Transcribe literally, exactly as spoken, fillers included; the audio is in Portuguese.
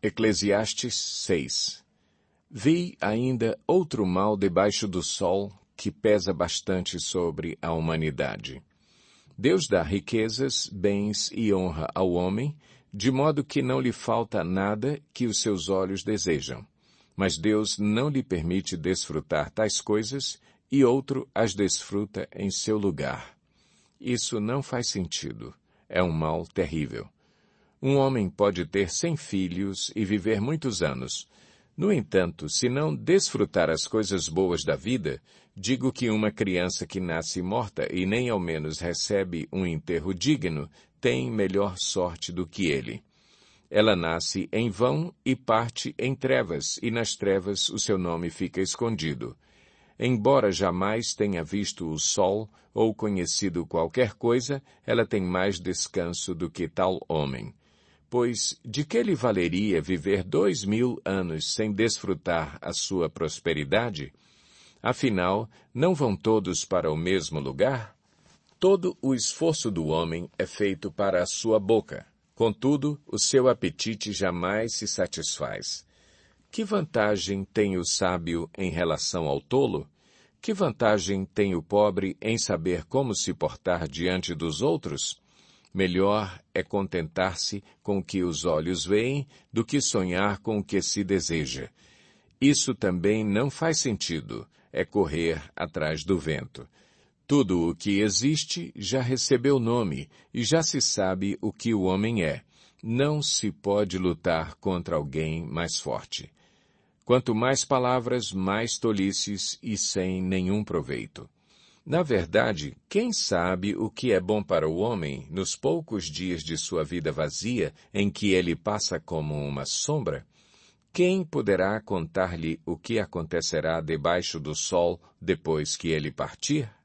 Eclesiastes seis. Vi ainda outro mal debaixo do sol que pesa bastante sobre a humanidade. Deus dá riquezas, bens e honra ao homem, de modo que não lhe falta nada que os seus olhos desejam. Mas Deus não lhe permite desfrutar tais coisas e outro as desfruta em seu lugar. Isso não faz sentido. É um mal terrível. Um homem pode ter cem filhos e viver muitos anos. No entanto, se não desfrutar as coisas boas da vida, digo que uma criança que nasce morta e nem ao menos recebe um enterro digno, tem melhor sorte do que ele. Ela nasce em vão e parte em trevas, e nas trevas o seu nome fica escondido. Embora jamais tenha visto o sol ou conhecido qualquer coisa, ela tem mais descanso do que tal homem. Pois de que lhe valeria viver dois mil anos sem desfrutar a sua prosperidade? Afinal, não vão todos para o mesmo lugar? Todo o esforço do homem é feito para a sua boca. Contudo, o seu apetite jamais se satisfaz. Que vantagem tem o sábio em relação ao tolo? Que vantagem tem o pobre em saber como se portar diante dos outros? Melhor é contentar-se com o que os olhos veem do que sonhar com o que se deseja. Isso também não faz sentido, é correr atrás do vento. Tudo o que existe já recebeu nome e já se sabe o que o homem é. Não se pode lutar contra alguém mais forte. Quanto mais palavras, mais tolices e sem nenhum proveito. Na verdade, quem sabe o que é bom para o homem nos poucos dias de sua vida vazia em que ele passa como uma sombra? Quem poderá contar-lhe o que acontecerá debaixo do sol depois que ele partir?